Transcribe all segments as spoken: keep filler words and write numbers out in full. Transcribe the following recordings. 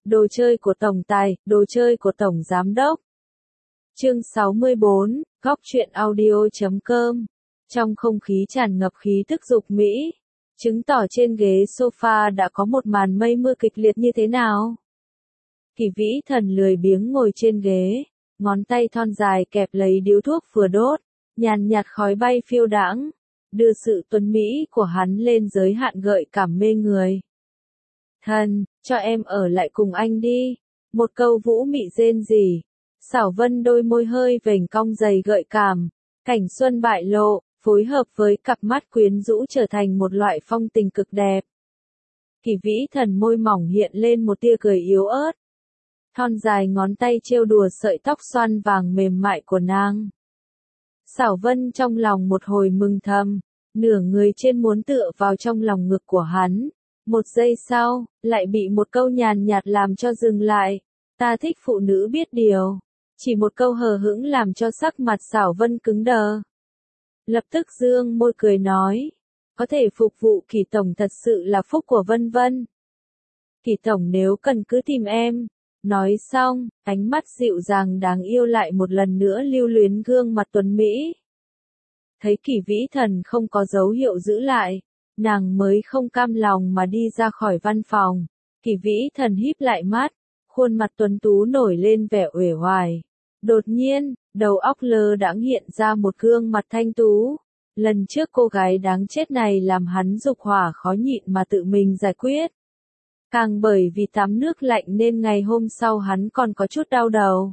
Đồ chơi của tổng tài, đồ chơi của tổng giám đốc. Chương sáu mươi bốn, góc truyện audio chấm com. Trong không khí tràn ngập khí tức dục mỹ, chứng tỏ trên ghế sofa đã có một màn mây mưa kịch liệt như thế nào. Kỳ Vĩ Thần lười biếng ngồi trên ghế, ngón tay thon dài kẹp lấy điếu thuốc vừa đốt, nhàn nhạt khói bay phiêu đãng, đưa sự tuấn mỹ của hắn lên giới hạn gợi cảm mê người. Thần, cho em ở lại cùng anh đi. Một câu vũ mị rên rỉ. Xảo Vân đôi môi hơi vểnh cong dày gợi cảm. Cảnh xuân bại lộ, phối hợp với cặp mắt quyến rũ trở thành một loại phong tình cực đẹp. Kỳ Vĩ Thần môi mỏng hiện lên một tia cười yếu ớt. Thon dài ngón tay trêu đùa sợi tóc xoăn vàng mềm mại của nàng. Xảo Vân trong lòng một hồi mừng thầm, nửa người trên muốn tựa vào trong lòng ngực của hắn. Một giây sau, lại bị một câu nhàn nhạt làm cho dừng lại. Ta thích phụ nữ biết điều. Chỉ một câu hờ hững làm cho sắc mặt Xảo Vân cứng đờ. Lập tức dương môi cười nói. Có thể phục vụ Kỳ tổng thật sự là phúc của Vân Vân. Kỳ tổng nếu cần cứ tìm em. Nói xong, ánh mắt dịu dàng đáng yêu lại một lần nữa lưu luyến gương mặt tuấn mỹ. Thấy Kỳ Vĩ Thần không có dấu hiệu giữ lại. Nàng mới không cam lòng mà đi ra khỏi văn phòng. Kỳ Vĩ Thần híp lại mắt, khuôn mặt tuấn tú nổi lên vẻ uể oải. Đột nhiên, đầu óc lơ đãng hiện ra một gương mặt thanh tú. Lần trước cô gái đáng chết này làm hắn dục hỏa khó nhịn mà tự mình giải quyết. Càng bởi vì tắm nước lạnh nên ngày hôm sau hắn còn có chút đau đầu.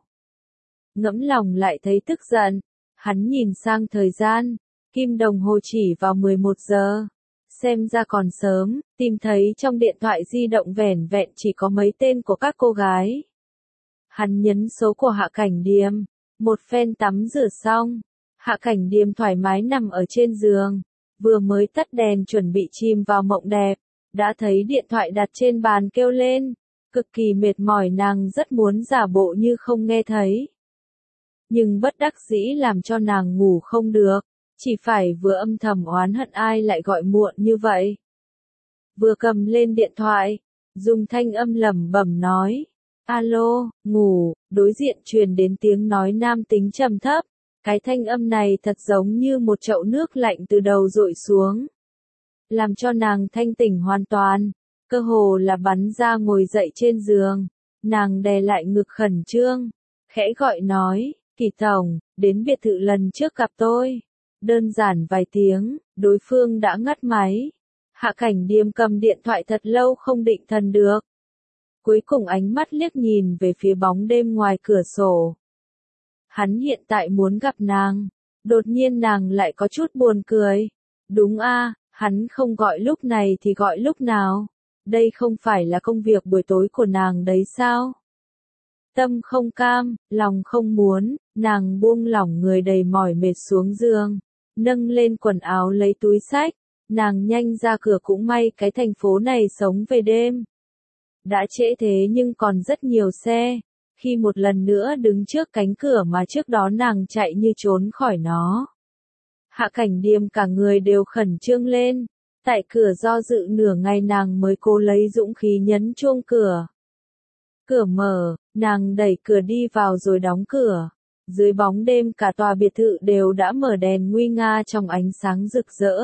Ngẫm lòng lại thấy tức giận. Hắn nhìn sang thời gian, kim đồng hồ chỉ vào mười một giờ. Xem ra còn sớm, tìm thấy trong điện thoại di động vẻn vẹn chỉ có mấy tên của các cô gái. Hắn nhấn số của Hạ Cảnh Điềm, một phen tắm rửa xong, Hạ Cảnh Điềm thoải mái nằm ở trên giường, vừa mới tắt đèn chuẩn bị chìm vào mộng đẹp, đã thấy điện thoại đặt trên bàn kêu lên, cực kỳ mệt mỏi nàng rất muốn giả bộ như không nghe thấy. Nhưng bất đắc dĩ làm cho nàng ngủ không được. Chỉ phải vừa âm thầm oán hận ai lại gọi muộn như vậy. Vừa cầm lên điện thoại, dùng thanh âm lẩm bẩm nói. Alo, ngủ, đối diện truyền đến tiếng nói nam tính trầm thấp. Cái thanh âm này thật giống như một chậu nước lạnh từ đầu dội xuống. Làm cho nàng thanh tỉnh hoàn toàn, cơ hồ là bắn ra ngồi dậy trên giường. Nàng đè lại ngực khẩn trương, khẽ gọi nói, Kỳ tổng, đến biệt thự lần trước gặp tôi. Đơn giản vài tiếng, đối phương đã ngắt máy. Hạ Cảnh Điềm cầm điện thoại thật lâu không định thần được. Cuối cùng ánh mắt liếc nhìn về phía bóng đêm ngoài cửa sổ. Hắn hiện tại muốn gặp nàng. Đột nhiên nàng lại có chút buồn cười. Đúng a, hắn không gọi lúc này thì gọi lúc nào. Đây không phải là công việc buổi tối của nàng đấy sao? Tâm không cam, lòng không muốn, nàng buông lỏng người đầy mỏi mệt xuống giường. Nâng lên quần áo lấy túi xách, nàng nhanh ra cửa cũng may cái thành phố này sống về đêm. Đã trễ thế nhưng còn rất nhiều xe, khi một lần nữa đứng trước cánh cửa mà trước đó nàng chạy như trốn khỏi nó. Hạ Cảnh Điềm cả người đều khẩn trương lên, tại cửa do dự nửa ngày nàng mới cố lấy dũng khí nhấn chuông cửa. Cửa mở, nàng đẩy cửa đi vào rồi đóng cửa. Dưới bóng đêm cả tòa biệt thự đều đã mở đèn nguy nga trong ánh sáng rực rỡ.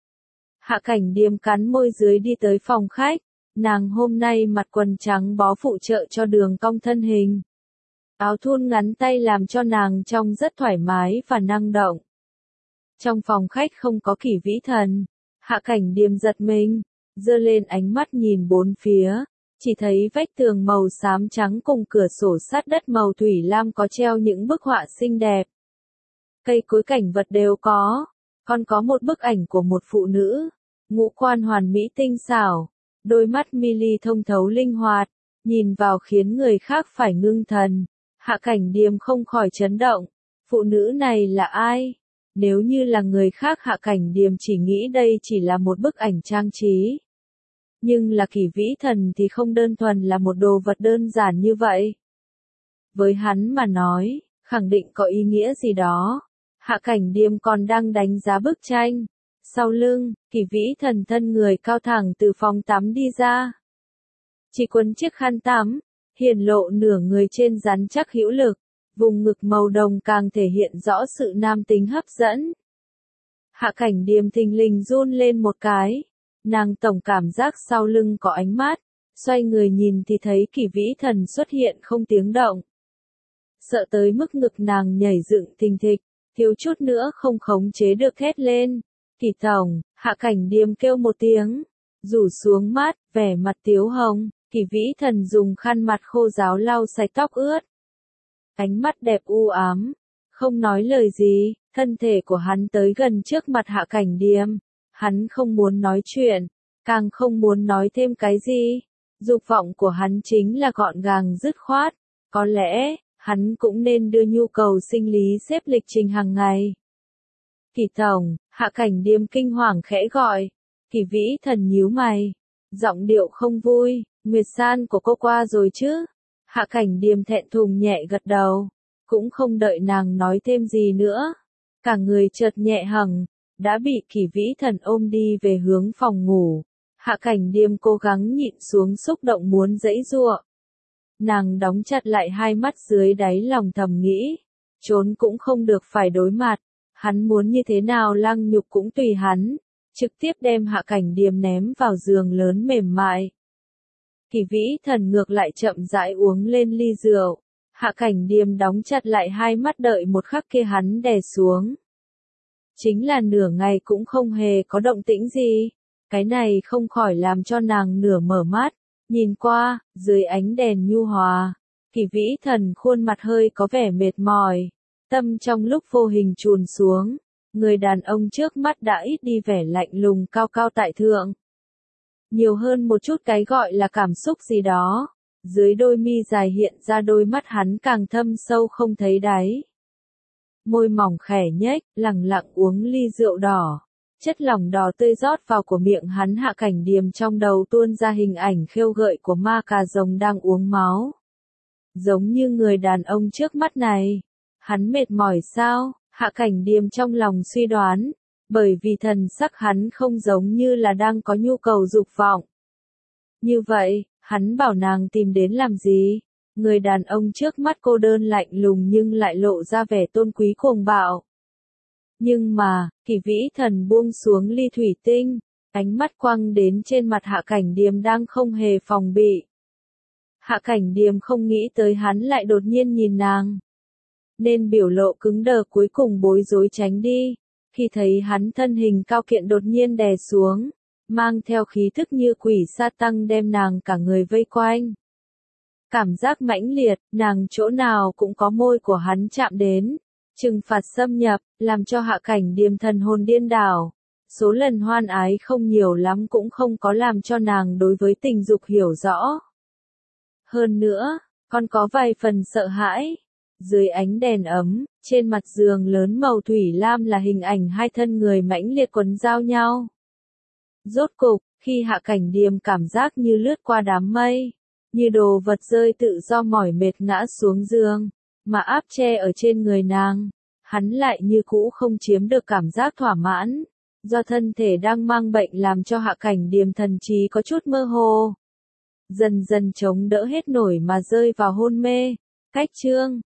Hạ Cảnh Điềm cắn môi dưới đi tới phòng khách, nàng hôm nay mặc quần trắng bó phụ trợ cho đường cong thân hình. Áo thun ngắn tay làm cho nàng trông rất thoải mái và năng động. Trong phòng khách không có Kỳ Vĩ Thần, Hạ Cảnh Điềm giật mình, giơ lên ánh mắt nhìn bốn phía. Chỉ thấy vách tường màu xám trắng cùng cửa sổ sát đất màu thủy lam có treo những bức họa xinh đẹp. Cây cối cảnh vật đều có, còn có một bức ảnh của một phụ nữ, ngũ quan hoàn mỹ tinh xảo, đôi mắt mi ly thông thấu linh hoạt, nhìn vào khiến người khác phải ngưng thần. Hạ Cảnh Điềm không khỏi chấn động, phụ nữ này là ai? Nếu như là người khác Hạ Cảnh Điềm chỉ nghĩ đây chỉ là một bức ảnh trang trí. Nhưng là Kỳ Vĩ Thần thì không đơn thuần là một đồ vật đơn giản như vậy. Với hắn mà nói, khẳng định có ý nghĩa gì đó. Hạ Cảnh Điềm còn đang đánh giá bức tranh. Sau lưng, Kỳ Vĩ Thần thân người cao thẳng từ phòng tắm đi ra. Chỉ quấn chiếc khăn tắm, hiển lộ nửa người trên rắn chắc hữu lực, vùng ngực màu đồng càng thể hiện rõ sự nam tính hấp dẫn. Hạ Cảnh Điềm thình lình run lên một cái, nàng tổng cảm giác sau lưng có ánh mắt, xoay người nhìn thì thấy Kỷ Vĩ Thần xuất hiện không tiếng động. Sợ tới mức ngực nàng nhảy dựng thình thịch, thiếu chút nữa không khống chế được thét lên. Kỷ tổng, Hạ Cảnh Điềm kêu một tiếng, rủ xuống mắt, vẻ mặt tiếu hồng, Kỷ Vĩ Thần dùng khăn mặt khô ráo lau sạch tóc ướt. Ánh mắt đẹp u ám, không nói lời gì, thân thể của hắn tới gần trước mặt Hạ Cảnh Điềm. Hắn không muốn nói chuyện, càng không muốn nói thêm cái gì. Dục vọng của hắn chính là gọn gàng dứt khoát. Có lẽ, hắn cũng nên đưa nhu cầu sinh lý xếp lịch trình hàng ngày. Kỷ tổng, Hạ Cảnh Điềm kinh hoàng khẽ gọi. Kỷ Vĩ Thần nhíu mày, giọng điệu không vui, Nguyệt san của cô qua rồi chứ? Hạ Cảnh Điềm thẹn thùng nhẹ gật đầu, cũng không đợi nàng nói thêm gì nữa. Cả người chợt nhẹ hằng, đã bị Kỷ Vĩ Thần ôm đi về hướng phòng ngủ. Hạ Cảnh Điềm cố gắng nhịn xuống xúc động muốn giãy giụa. Nàng đóng chặt lại hai mắt dưới đáy lòng thầm nghĩ, trốn cũng không được phải đối mặt, hắn muốn như thế nào lăng nhục cũng tùy hắn, trực tiếp đem Hạ Cảnh Điềm ném vào giường lớn mềm mại. Kỷ Vĩ Thần ngược lại chậm rãi uống lên ly rượu, Hạ Cảnh Điềm đóng chặt lại hai mắt đợi một khắc kia hắn đè xuống. Chính là nửa ngày cũng không hề có động tĩnh gì, cái này không khỏi làm cho nàng nửa mở mắt, nhìn qua, dưới ánh đèn nhu hòa, Kỷ Vĩ Thần khuôn mặt hơi có vẻ mệt mỏi, tâm trong lúc vô hình chùn xuống, người đàn ông trước mắt đã ít đi vẻ lạnh lùng cao cao tại thượng. Nhiều hơn một chút cái gọi là cảm xúc gì đó, dưới đôi mi dài hiện ra đôi mắt hắn càng thâm sâu không thấy đáy. Môi mỏng khẽ nhếch, lẳng lặng uống ly rượu đỏ. Chất lỏng đỏ tươi rót vào của miệng hắn. Hạ Cảnh Điềm trong đầu tuôn ra hình ảnh khêu gợi của ma cà rồng đang uống máu. Giống như người đàn ông trước mắt này. Hắn mệt mỏi sao? Hạ Cảnh Điềm trong lòng suy đoán. Bởi vì thần sắc hắn không giống như là đang có nhu cầu dục vọng. Như vậy, hắn bảo nàng tìm đến làm gì? Người đàn ông trước mắt cô đơn lạnh lùng nhưng lại lộ ra vẻ tôn quý cuồng bạo. Nhưng mà, Kỷ Vĩ Thần buông xuống ly thủy tinh, ánh mắt quăng đến trên mặt Hạ Cảnh Điềm đang không hề phòng bị. Hạ Cảnh Điềm không nghĩ tới hắn lại đột nhiên nhìn nàng. Nên biểu lộ cứng đờ cuối cùng bối rối tránh đi, khi thấy hắn thân hình cao kiện đột nhiên đè xuống, mang theo khí thức như quỷ sa tăng đem nàng cả người vây quanh. Cảm giác mãnh liệt, nàng chỗ nào cũng có môi của hắn chạm đến. Trừng phạt xâm nhập, làm cho Hạ Cảnh Điềm thần hồn điên đảo. Số lần hoan ái không nhiều lắm cũng không có làm cho nàng đối với tình dục hiểu rõ. Hơn nữa, còn có vài phần sợ hãi. Dưới ánh đèn ấm, trên mặt giường lớn màu thủy lam là hình ảnh hai thân người mãnh liệt quấn giao nhau. Rốt cục, khi Hạ Cảnh Điềm cảm giác như lướt qua đám mây, như đồ vật rơi tự do mỏi mệt ngã xuống giường, mà áp che ở trên người nàng, hắn lại như cũ không chiếm được cảm giác thỏa mãn, do thân thể đang mang bệnh làm cho Hạ Cảnh Điềm thần trí có chút mơ hồ. Dần dần chống đỡ hết nổi mà rơi vào hôn mê. Cách chương